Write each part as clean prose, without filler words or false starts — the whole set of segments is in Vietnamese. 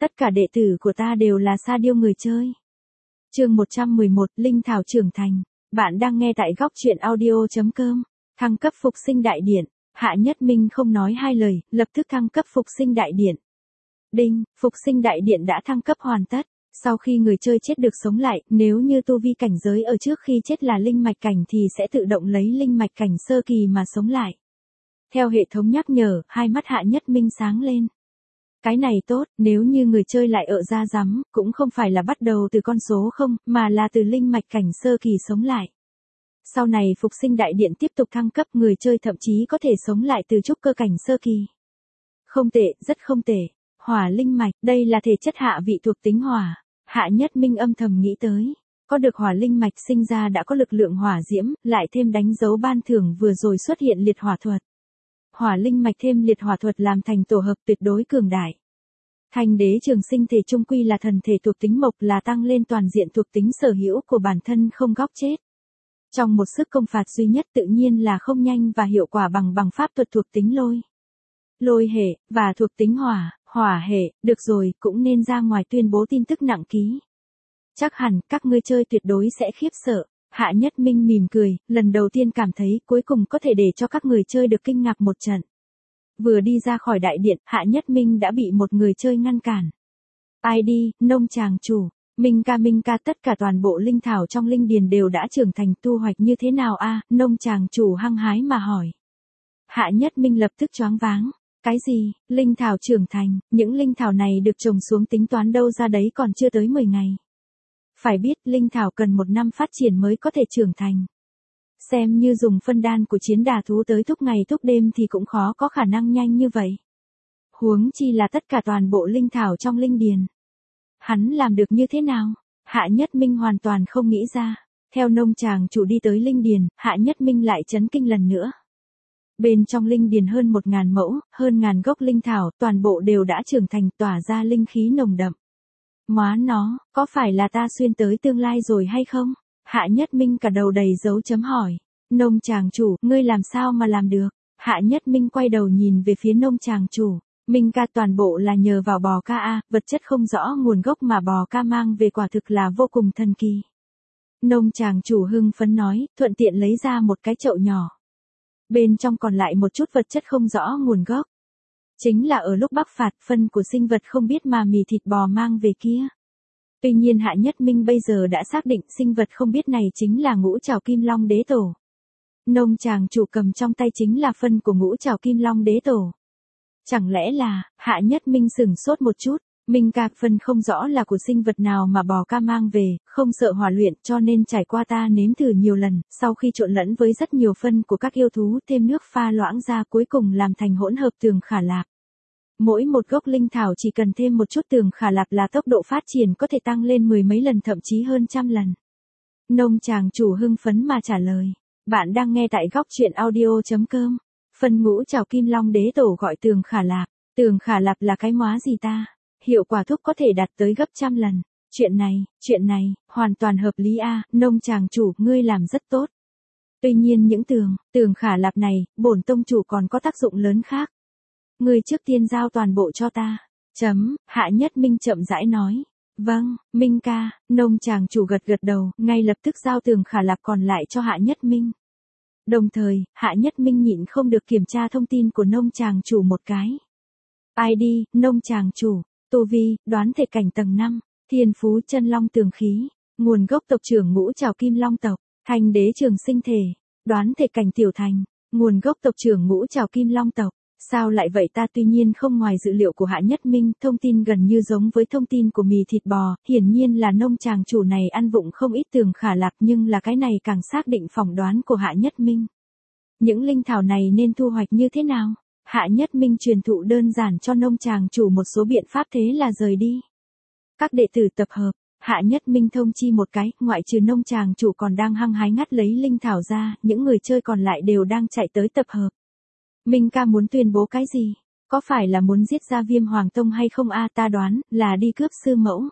Tất cả đệ tử của ta đều là sa điêu người chơi. Chương 111, Linh Thảo trưởng thành. Bạn đang nghe tại góc truyện audio.com. Thăng cấp phục sinh đại điện. Hạ Nhất Minh không nói hai lời, lập tức thăng cấp phục sinh đại điện. Đinh, phục sinh đại điện đã thăng cấp hoàn tất. Sau khi người chơi chết được sống lại, nếu như tu vi cảnh giới ở trước khi chết là linh mạch cảnh thì sẽ tự động lấy linh mạch cảnh sơ kỳ mà sống lại. Theo hệ thống nhắc nhở, hai mắt Hạ Nhất Minh sáng lên. Cái này tốt, nếu như người chơi lại ở ra rắm, cũng không phải là bắt đầu từ con số 0, mà là từ linh mạch cảnh sơ kỳ sống lại. Sau này phục sinh đại điện tiếp tục thăng cấp, người chơi thậm chí có thể sống lại từ trúc cơ cảnh sơ kỳ. Không tệ, rất không tệ. Hỏa linh mạch, đây là thể chất hạ vị thuộc tính hỏa. Hạ Nhất Minh âm thầm nghĩ tới. Có được hỏa linh mạch sinh ra đã có lực lượng hỏa diễm, lại thêm đánh dấu ban thưởng vừa rồi xuất hiện liệt hỏa thuật. Hỏa linh mạch thêm liệt hỏa thuật làm thành tổ hợp tuyệt đối cường đại. Thanh đế trường sinh thể trung quy là thần thể thuộc tính mộc, là tăng lên toàn diện thuộc tính sở hữu của bản thân không góc chết. Trong một sức công phạt duy nhất tự nhiên là không nhanh và hiệu quả bằng pháp thuật thuộc tính lôi. Lôi hệ, và thuộc tính hỏa hệ, được rồi, cũng nên ra ngoài tuyên bố tin tức nặng ký. Chắc hẳn các ngươi chơi tuyệt đối sẽ khiếp sợ. Hạ Nhất Minh mỉm cười, lần đầu tiên cảm thấy cuối cùng có thể để cho các người chơi được kinh ngạc một trận. Vừa đi ra khỏi đại điện, Hạ Nhất Minh đã bị một người chơi ngăn cản. ID, nông tràng chủ. Minh ca tất cả toàn bộ linh thảo trong linh điền đều đã trưởng thành, tu hoạch như thế nào a? Nông tràng chủ hăng hái mà hỏi. Hạ Nhất Minh lập tức choáng váng. Cái gì, linh thảo trưởng thành, những linh thảo này được trồng xuống tính toán đâu ra đấy còn chưa tới 10 ngày. Phải biết, linh thảo cần 1 năm phát triển mới có thể trưởng thành. Xem như dùng phân đan của chiến đà thú tới thúc ngày thúc đêm thì cũng khó có khả năng nhanh như vậy. Huống chi là tất cả toàn bộ linh thảo trong linh điền. Hắn làm được như thế nào? Hạ Nhất Minh hoàn toàn không nghĩ ra. Theo nông tràng chủ đi tới linh điền, Hạ Nhất Minh lại chấn kinh lần nữa. Bên trong linh điền hơn 1000 mẫu, hơn 1000 gốc linh thảo, toàn bộ đều đã trưởng thành, tỏa ra linh khí nồng đậm. Móa nó, có phải là ta xuyên tới tương lai rồi hay không? Hạ Nhất Minh cả đầu đầy dấu chấm hỏi. Nông tràng chủ, ngươi làm sao mà làm được? Hạ Nhất Minh quay đầu nhìn về phía nông tràng chủ. Minh ca, toàn bộ là nhờ vào bò ca a, vật chất không rõ nguồn gốc mà bò ca mang về quả thực là vô cùng thần kỳ. Nông tràng chủ hưng phấn nói, thuận tiện lấy ra một cái chậu nhỏ. Bên trong còn lại một chút vật chất không rõ nguồn gốc. Chính là ở lúc bắc phạt, phân của sinh vật không biết mà mì thịt bò mang về kia. Tuy nhiên Hạ Nhất Minh bây giờ đã xác định sinh vật không biết này chính là ngũ trảo kim long đế tổ. Nông tràng chủ cầm trong tay chính là phân của ngũ trảo kim long đế tổ. Chẳng lẽ là, Hạ Nhất Minh sửng sốt một chút, Minh ca, phân không rõ là của sinh vật nào mà bò ca mang về, không sợ hỏa luyện, cho nên trải qua ta nếm thử nhiều lần, sau khi trộn lẫn với rất nhiều phân của các yêu thú, thêm nước pha loãng ra, cuối cùng làm thành hỗn hợp tường khả lạp. Mỗi một gốc linh thảo chỉ cần thêm một chút tường khả lạp là tốc độ phát triển có thể tăng lên 10 mấy lần, thậm chí hơn 100 lần. Nông tràng chủ hưng phấn mà trả lời. Bạn đang nghe tại góc truyện audio.com. Phân ngũ trảo kim long đế tổ gọi tường khả lạp. Tường khả lạp là cái móa gì ta? Hiệu quả thuốc có thể đạt tới gấp 100 lần. Chuyện này, hoàn toàn hợp lý a. Nông tràng chủ, ngươi làm rất tốt. Tuy nhiên những tường khả lạp này, bổn tông chủ còn có tác dụng lớn khác. Ngươi trước tiên giao toàn bộ cho ta. Hạ Nhất Minh chậm rãi nói. Vâng, Minh ca. Nông tràng chủ gật đầu, ngay lập tức giao tường khả lạp còn lại cho Hạ Nhất Minh. Đồng thời, Hạ Nhất Minh nhịn không được kiểm tra thông tin của nông tràng chủ một cái. ID, nông tràng chủ, tu vi, đoán thể cảnh tầng 5, thiên phú chân long tường khí, nguồn gốc tộc trưởng ngũ trảo kim long tộc, thanh đế trường sinh thể, đoán thể cảnh tiểu thành, nguồn gốc tộc trưởng ngũ trảo kim long tộc. Sao lại vậy ta? Tuy nhiên không ngoài dự liệu của Hạ Nhất Minh, thông tin gần như giống với thông tin của mì thịt bò, hiển nhiên là nông tràng chủ này ăn vụng không ít tường khả lạp, nhưng là cái này càng xác định phỏng đoán của Hạ Nhất Minh. Những linh thảo này nên thu hoạch như thế nào? Hạ Nhất Minh truyền thụ đơn giản cho nông tràng chủ một số biện pháp, thế là rời đi. Các đệ tử tập hợp, Hạ Nhất Minh thông chi một cái, ngoại trừ nông tràng chủ còn đang hăng hái ngắt lấy linh thảo ra, những người chơi còn lại đều đang chạy tới tập hợp. Minh ca muốn tuyên bố cái gì? Có phải là muốn giết ra Viêm Hoàng Tông hay không a? Ta đoán là đi cướp sư mẫu.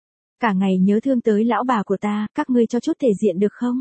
Cả ngày nhớ thương tới lão bà của ta, các ngươi cho chút thể diện được không?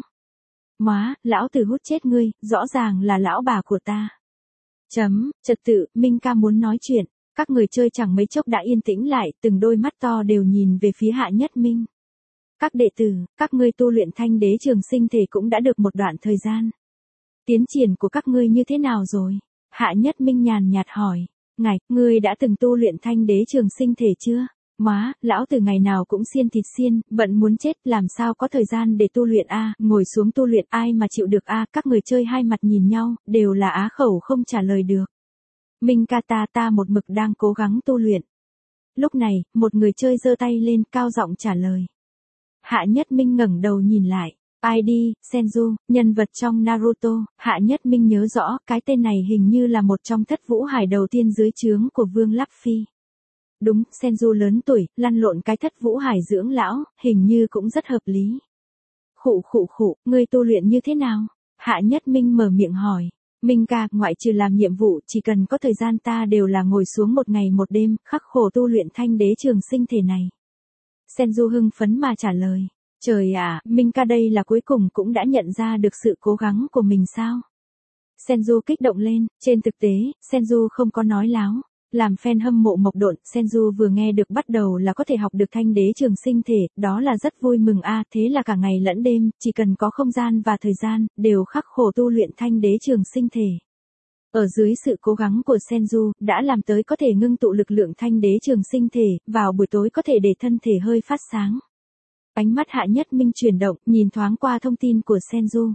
Móa, lão tử hút chết ngươi, rõ ràng là lão bà của ta. Trật tự, Minh ca muốn nói chuyện. Các người chơi chẳng mấy chốc đã yên tĩnh lại, từng đôi mắt to đều nhìn về phía Hạ Nhất Minh. Các đệ tử, các ngươi tu luyện Thanh Đế Trường Sinh Thể cũng đã được một đoạn thời gian. Tiến triển của các ngươi như thế nào rồi? Hạ Nhất Minh nhàn nhạt hỏi. Ngài, ngươi đã từng tu luyện Thanh Đế Trường Sinh Thể chưa? Má, lão từ ngày nào cũng xiên thịt xiên, bận muốn chết, làm sao có thời gian để tu luyện a, ngồi xuống tu luyện ai mà chịu được a, các người chơi hai mặt nhìn nhau, đều là á khẩu không trả lời được. Minh ca ta một mực đang cố gắng tu luyện. Lúc này, một người chơi giơ tay lên cao giọng trả lời. Hạ Nhất Minh ngẩng đầu nhìn lại. ID, Senju, nhân vật trong Naruto, Hạ Nhất Minh nhớ rõ, cái tên này hình như là một trong thất vũ hải đầu tiên dưới trướng của Vương Lắp Phi. Đúng, Senju lớn tuổi, lăn lộn cái thất vũ hải dưỡng lão, hình như cũng rất hợp lý. Khụ, ngươi tu luyện như thế nào? Hạ Nhất Minh mở miệng hỏi. Minh ca, ngoại trừ làm nhiệm vụ, chỉ cần có thời gian ta đều là ngồi xuống một ngày một đêm, khắc khổ tu luyện Thanh Đế Trường Sinh Thể này. Senju hưng phấn mà trả lời. Trời ạ, Minh ca đây là cuối cùng cũng đã nhận ra được sự cố gắng của mình sao? Senju kích động lên, trên thực tế, Senju không có nói láo. Làm fan hâm mộ Mộc Độn, Senju vừa nghe được bắt đầu là có thể học được Thanh Đế Trường Sinh Thể, đó là rất vui mừng a, thế là cả ngày lẫn đêm, chỉ cần có không gian và thời gian, đều khắc khổ tu luyện Thanh Đế Trường Sinh Thể. Ở dưới sự cố gắng của Senju, đã làm tới có thể ngưng tụ lực lượng Thanh Đế Trường Sinh Thể, vào buổi tối có thể để thân thể hơi phát sáng. Ánh mắt Hạ Nhất Minh chuyển động, nhìn thoáng qua thông tin của Senju.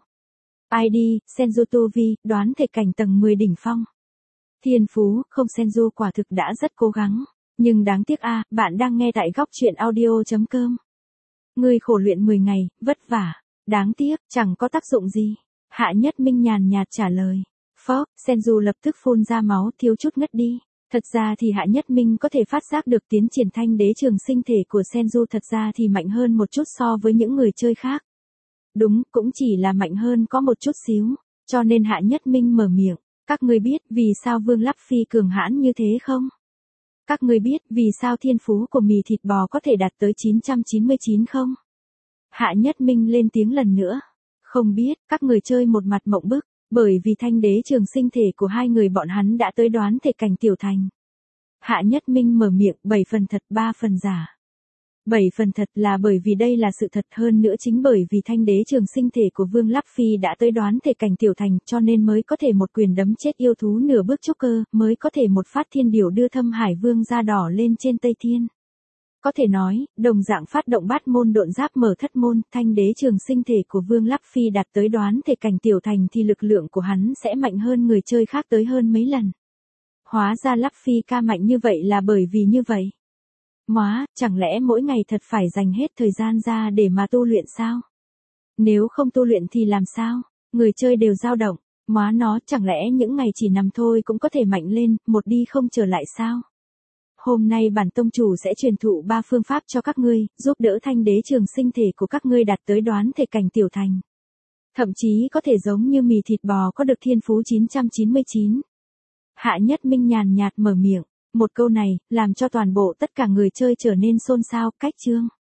ID, Senju Tu Vi, đoán thể cảnh tầng 10 đỉnh phong. Thiên phú, không, Senju quả thực đã rất cố gắng. Nhưng đáng tiếc a, bạn đang nghe tại góc truyện audio.com. Ngươi khổ luyện 10 ngày, vất vả. Đáng tiếc, chẳng có tác dụng gì. Hạ Nhất Minh nhàn nhạt trả lời. Phốc, Senju lập tức phun ra máu, thiếu chút ngất đi. Thật ra thì Hạ Nhất Minh có thể phát giác được tiến triển Thanh Đế Trường Sinh Thể của Senju thật ra thì mạnh hơn một chút so với những người chơi khác. Đúng, cũng chỉ là mạnh hơn có một chút xíu. Cho nên Hạ Nhất Minh mở miệng. Các ngươi biết vì sao Vương Lắp Phi cường hãn như thế không? Các ngươi biết vì sao thiên phú của mì thịt bò có thể đạt tới 999 không? Hạ Nhất Minh lên tiếng lần nữa. Không biết, các người chơi một mặt mộng bức, bởi vì Thanh Đế Trường Sinh Thể của hai người bọn hắn đã tới đoán thể cảnh tiểu thành. Hạ Nhất Minh mở miệng, 7 phần thật 3 phần giả. 7 phần thật là bởi vì đây là sự thật, hơn nữa chính bởi vì Thanh Đế Trường Sinh Thể của Vương Lắp Phi đã tới đoán thể cảnh tiểu thành cho nên mới có thể một quyền đấm chết yêu thú nửa bước trúc cơ, mới có thể một phát thiên điểu đưa Thâm Hải Vương da đỏ lên trên Tây Thiên. Có thể nói, đồng dạng phát động bát môn độn giáp mở thất môn, Thanh Đế Trường Sinh Thể của Vương Lắp Phi đạt tới đoán thể cảnh tiểu thành thì lực lượng của hắn sẽ mạnh hơn người chơi khác tới hơn mấy lần. Hóa ra Lắp Phi ca mạnh như vậy là bởi vì như vậy. Móa, chẳng lẽ mỗi ngày thật phải dành hết thời gian ra để mà tu luyện sao? Nếu không tu luyện thì làm sao? Người chơi đều dao động. Móa nó, chẳng lẽ những ngày chỉ nằm thôi cũng có thể mạnh lên, một đi không trở lại sao? Hôm nay bản tông chủ sẽ truyền thụ 3 phương pháp cho các ngươi, giúp đỡ Thanh Đế Trường Sinh Thể của các ngươi đạt tới đoán thể cảnh tiểu thành. Thậm chí có thể giống như mì thịt bò có được thiên phú 999. Hạ Nhất Minh nhàn nhạt mở miệng. Một câu này, làm cho toàn bộ tất cả người chơi trở nên xôn xao, cách chương.